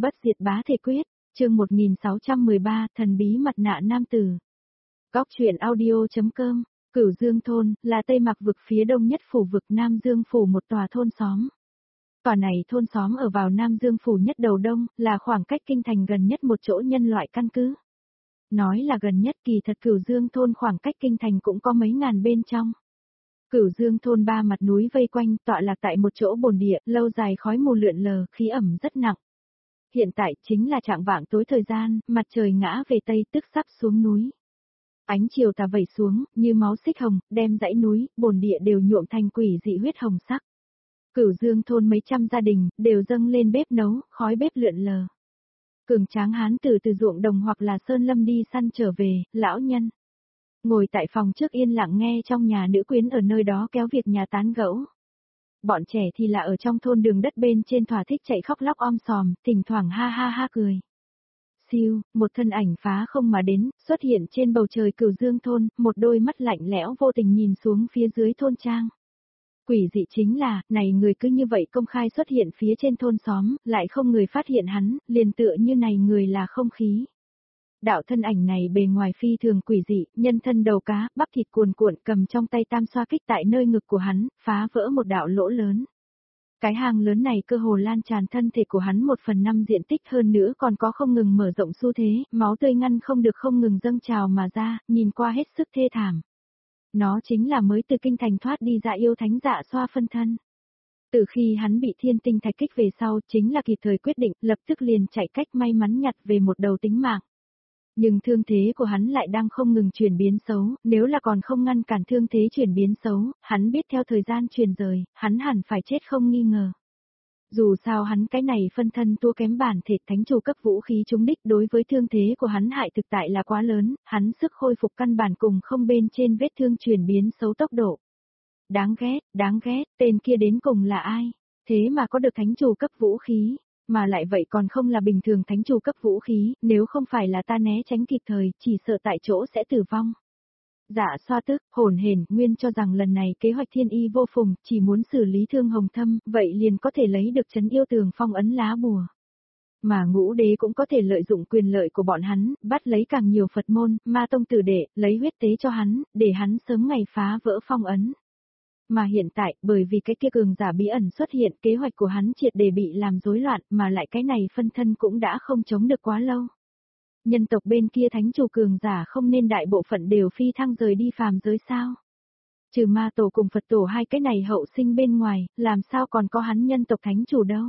Bất diệt bá thể quyết, chương 1613, thần bí mặt nạ nam tử. Góc truyện audio.com, Cửu Dương thôn, là Tây Mạc vực phía đông nhất phủ vực Nam Dương phủ một tòa thôn xóm. Tòa này thôn xóm ở vào Nam Dương phủ nhất đầu đông, là khoảng cách kinh thành gần nhất một chỗ nhân loại căn cứ. Nói là gần nhất, kỳ thật Cửu Dương thôn khoảng cách kinh thành cũng có mấy ngàn bên trong. Cửu Dương thôn ba mặt núi vây quanh, tọa lạc tại một chỗ bồn địa, lâu dài khói mù lượn lờ, khí ẩm rất nặng. Hiện tại chính là trạng vạng tối thời gian, mặt trời ngã về tây tức sắp xuống núi. Ánh chiều tà vẩy xuống, như máu xích hồng, đem dãy núi, bồn địa đều nhuộm thành quỷ dị huyết hồng sắc. Cửu Dương thôn mấy trăm gia đình, đều dâng lên bếp nấu, khói bếp lượn lờ. Cường tráng hán tử từ ruộng đồng hoặc là sơn lâm đi săn trở về, lão nhân. Ngồi tại phòng trước yên lặng nghe trong nhà nữ quyến ở nơi đó kéo việc nhà tán gẫu. Bọn trẻ thì là ở trong thôn đường đất bên trên thỏa thích chạy khóc lóc om sòm, thỉnh thoảng ha ha ha cười. Siêu, một thân ảnh phá không mà đến, xuất hiện trên bầu trời Cửu Dương thôn, một đôi mắt lạnh lẽo vô tình nhìn xuống phía dưới thôn trang. Quỷ dị chính là, này người cứ như vậy công khai xuất hiện phía trên thôn xóm, lại không người phát hiện hắn, liền tựa như này người là không khí. Đạo thân ảnh này bề ngoài phi thường quỷ dị, nhân thân đầu cá, bắp thịt cuồn cuộn cầm trong tay tam xoa kích tại nơi ngực của hắn, phá vỡ một đạo lỗ lớn. Cái hang lớn này cơ hồ lan tràn thân thể của hắn 1/5 diện tích, hơn nữa còn có không ngừng mở rộng xu thế, máu tươi ngăn không được không ngừng dâng trào mà ra, nhìn qua hết sức thê thảm. Nó chính là mới từ kinh thành thoát đi Dạ yêu thánh Dạ Xoa phân thân. Từ khi hắn bị thiên tinh thạch kích về sau, chính là kịp thời quyết định, lập tức liền chạy cách may mắn nhặt về một đầu tính mạng. Nhưng thương thế của hắn lại đang không ngừng chuyển biến xấu, nếu là còn không ngăn cản thương thế chuyển biến xấu, hắn biết theo thời gian truyền rời, hắn hẳn phải chết không nghi ngờ. Dù sao hắn cái này phân thân tua kém bản thể thánh chủ cấp vũ khí trúng đích, đối với thương thế của hắn hại thực tại là quá lớn, hắn sức khôi phục căn bản cùng không bên trên vết thương chuyển biến xấu tốc độ. Đáng ghét, tên kia đến cùng là ai? Thế mà có được thánh chủ cấp vũ khí. Mà lại vậy còn không là bình thường thánh chủ cấp vũ khí, nếu không phải là ta né tránh kịp thời, chỉ sợ tại chỗ sẽ tử vong. Dạ Xoa tức, hồn hển, nguyên cho rằng lần này kế hoạch thiên y vô phùng, chỉ muốn xử lý Thương Hồng Thâm, vậy liền có thể lấy được trấn yêu tường phong ấn lá bùa. Mà Ngũ Đế cũng có thể lợi dụng quyền lợi của bọn hắn, bắt lấy càng nhiều Phật môn, ma tông tử đệ, lấy huyết tế cho hắn, để hắn sớm ngày phá vỡ phong ấn. Mà hiện tại, bởi vì cái kia cường giả bí ẩn xuất hiện, kế hoạch của hắn triệt để bị làm rối loạn, mà lại cái này phân thân cũng đã không chống được quá lâu. Nhân tộc bên kia thánh chủ cường giả không nên đại bộ phận đều phi thăng rời đi phàm giới sao? Trừ ma tổ cùng Phật tổ hai cái này hậu sinh bên ngoài, làm sao còn có hắn nhân tộc thánh chủ đâu?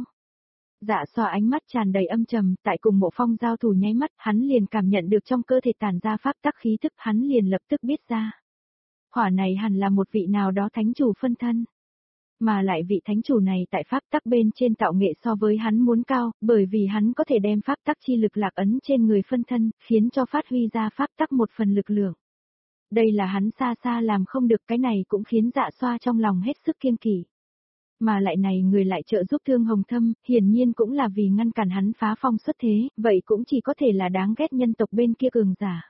Dạ Xoa ánh mắt tràn đầy âm trầm, tại cùng Mộ Phong giao thủ nháy mắt, hắn liền cảm nhận được trong cơ thể tản ra pháp tắc khí thức, hắn liền lập tức biết ra. Hỏa này hẳn là một vị nào đó thánh chủ phân thân. Mà lại vị thánh chủ này tại pháp tắc bên trên tạo nghệ so với hắn muốn cao, bởi vì hắn có thể đem pháp tắc chi lực lạc ấn trên người phân thân, khiến cho phát huy ra pháp tắc một phần lực lượng. Đây là hắn xa xa làm không được, cái này cũng khiến Dạ Xoa trong lòng hết sức kiêng kỵ. Mà lại này người lại trợ giúp Thương Hồng Thâm, hiển nhiên cũng là vì ngăn cản hắn phá phong xuất thế, vậy cũng chỉ có thể là đáng ghét nhân tộc bên kia cường giả.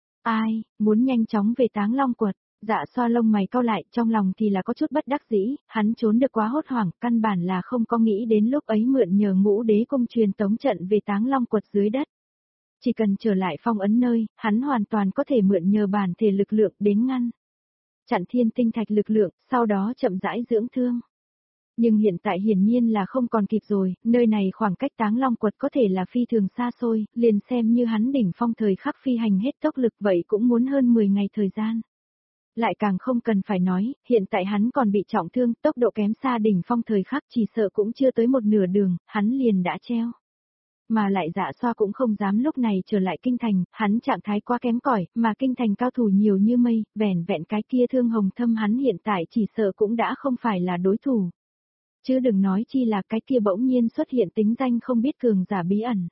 Ai, muốn nhanh chóng về Táng Long Quật. Dạ Xoa lông mày cau lại, trong lòng thì là có chút bất đắc dĩ, hắn trốn được quá hốt hoảng, căn bản là không có nghĩ đến lúc ấy mượn nhờ Ngũ Đế cung truyền tống trận về Táng Long Quật dưới đất. Chỉ cần trở lại phong ấn nơi, hắn hoàn toàn có thể mượn nhờ bản thể lực lượng đến ngăn chặn thiên tinh thạch lực lượng, sau đó chậm rãi dưỡng thương. Nhưng hiện tại hiển nhiên là không còn kịp rồi, nơi này khoảng cách Táng Long Quật có thể là phi thường xa xôi, liền xem như hắn đỉnh phong thời khắc phi hành hết tốc lực vậy cũng muốn hơn 10 ngày thời gian. Lại càng không cần phải nói, hiện tại hắn còn bị trọng thương, tốc độ kém xa đỉnh phong thời khắc chỉ sợ cũng chưa tới một nửa đường, hắn liền đã treo. Mà lại Dạ Xoa cũng không dám lúc này trở lại kinh thành, hắn trạng thái quá kém cỏi, mà kinh thành cao thủ nhiều như mây, vẻn vẹn cái kia Thương Hồng Thâm hắn hiện tại chỉ sợ cũng đã không phải là đối thủ. Chứ đừng nói chi là cái kia bỗng nhiên xuất hiện tính danh không biết cường giả bí ẩn.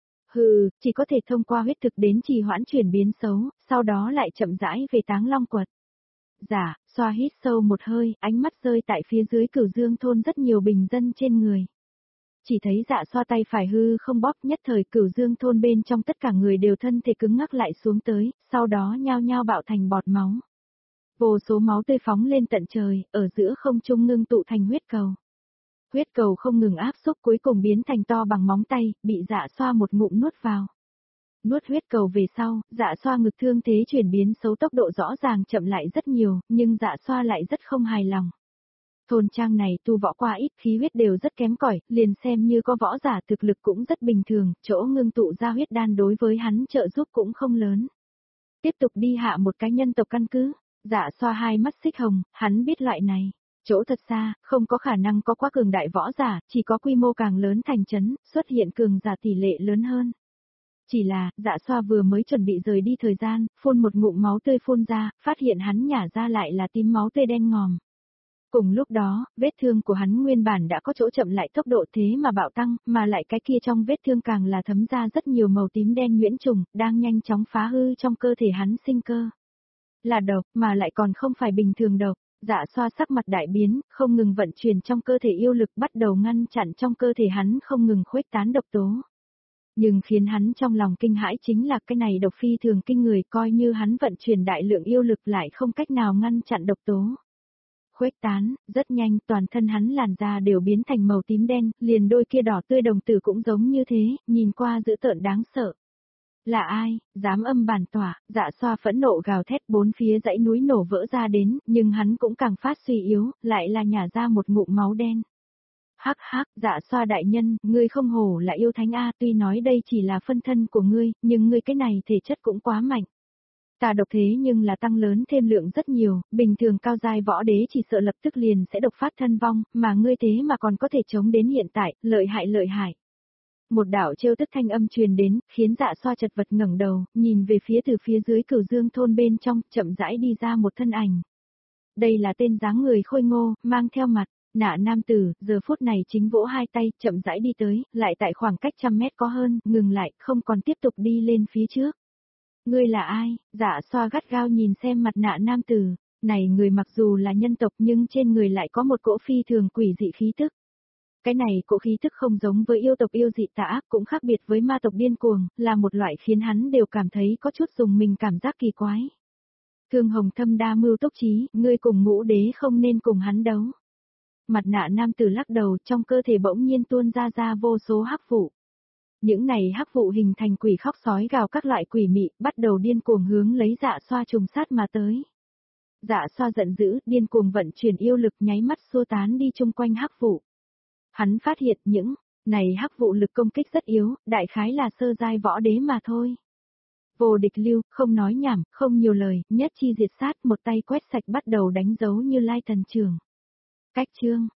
Chỉ có thể thông qua huyết thực đến trì hoãn chuyển biến xấu, sau đó lại chậm rãi về Táng Long Quật. Dạ Xoa hít sâu một hơi, ánh mắt rơi tại phía dưới Cửu Dương thôn rất nhiều bình dân trên người. Chỉ thấy Dạ Xoa tay phải hư không bóp, nhất thời Cửu Dương thôn bên trong tất cả người đều thân thể cứng ngắc lại xuống tới, sau đó nhao nhao bạo thành bọt máu. Vô số máu tươi phóng lên tận trời, ở giữa không trung ngưng tụ thành huyết cầu. Huyết cầu không ngừng áp xúc cuối cùng biến thành to bằng móng tay, bị Dạ Xoa một ngụm nuốt vào. Nuốt huyết cầu về sau, Dạ Xoa ngực thương thế chuyển biến xấu tốc độ rõ ràng chậm lại rất nhiều, nhưng Dạ Xoa lại rất không hài lòng. Thôn trang này tu võ qua ít, khí huyết đều rất kém cỏi, liền xem như có võ giả thực lực cũng rất bình thường, chỗ ngưng tụ ra huyết đan đối với hắn trợ giúp cũng không lớn. Tiếp tục đi hạ một cái nhân tộc căn cứ, Dạ Xoa hai mắt xích hồng, hắn biết loại này. Chỗ thật xa, không có khả năng có quá cường đại võ giả, chỉ có quy mô càng lớn thành trấn, xuất hiện cường giả tỷ lệ lớn hơn. Chỉ là, Dạ Xoa vừa mới chuẩn bị rời đi thời gian, phun một ngụm máu tươi phun ra, phát hiện hắn nhả ra lại là tím máu tươi đen ngòm. Cùng lúc đó, vết thương của hắn nguyên bản đã có chỗ chậm lại tốc độ thế mà bạo tăng, mà lại cái kia trong vết thương càng là thấm ra rất nhiều màu tím đen nhuyễn trùng, đang nhanh chóng phá hư trong cơ thể hắn sinh cơ. Là độc, mà lại còn không phải bình thường độc. Dạ Xoa sắc mặt đại biến, không ngừng vận chuyển trong cơ thể yêu lực bắt đầu ngăn chặn trong cơ thể hắn không ngừng khuếch tán độc tố. Nhưng khiến hắn trong lòng kinh hãi chính là cái này độc phi thường kinh người, coi như hắn vận chuyển đại lượng yêu lực lại không cách nào ngăn chặn độc tố. Khuếch tán, rất nhanh toàn thân hắn làn da đều biến thành màu tím đen, liền đôi kia đỏ tươi đồng tử cũng giống như thế, nhìn qua dữ tợn đáng sợ. Là ai, dám âm bản tỏa, Dạ Xoa phẫn nộ gào thét bốn phía dãy núi nổ vỡ ra đến, nhưng hắn cũng càng phát suy yếu, lại là nhả ra một ngụm máu đen. Hắc hắc, Dạ Xoa đại nhân, ngươi không hổ là yêu thánh A, tuy nói đây chỉ là phân thân của ngươi, nhưng ngươi cái này thể chất cũng quá mạnh. Tà độc thế nhưng là tăng lớn thêm lượng rất nhiều, bình thường cao giai võ đế chỉ sợ lập tức liền sẽ độc phát thân vong, mà ngươi thế mà còn có thể chống đến hiện tại, lợi hại lợi hại. Một đạo trêu tức thanh âm truyền đến, khiến Dạ Xoa chật vật ngẩng đầu, nhìn về phía từ phía dưới Cửu Dương thôn bên trong, chậm rãi đi ra một thân ảnh. Đây là tên dáng người khôi ngô, mang theo mặt nạ nam tử, giờ phút này chính vỗ hai tay, chậm rãi đi tới, lại tại khoảng cách 100 mét có hơn, ngừng lại, không còn tiếp tục đi lên phía trước. Ngươi là ai? Dạ Xoa gắt gao nhìn xem mặt nạ nam tử, này người mặc dù là nhân tộc nhưng trên người lại có một cỗ phi thường quỷ dị khí tức. Cái này cỗ khí tức không giống với yêu tộc yêu dị tà ác, cũng khác biệt với ma tộc điên cuồng, là một loại khiến hắn đều cảm thấy có chút dùng mình cảm giác kỳ quái. Thương Hồng Thâm đa mưu túc trí, ngươi cùng Ngũ Đế không nên cùng hắn đấu. Mặt nạ nam tử lắc đầu, trong cơ thể bỗng nhiên tuôn ra vô số hắc vụ. Những này hắc vụ hình thành quỷ khóc sói gào các loại quỷ mị, bắt đầu điên cuồng hướng lấy Dạ Xoa trùng sát mà tới. Dạ Xoa giận dữ, điên cuồng vận chuyển yêu lực nháy mắt xua tán đi chung quanh hắc vụ. Hắn phát hiện những này hắc vụ lực công kích rất yếu, đại khái là sơ giai võ đế mà thôi. Vô địch lưu, không nói nhảm, không nhiều lời, nhất chi diệt sát, một tay quét sạch bắt đầu đánh dấu Như Lai thần trường. Cách chương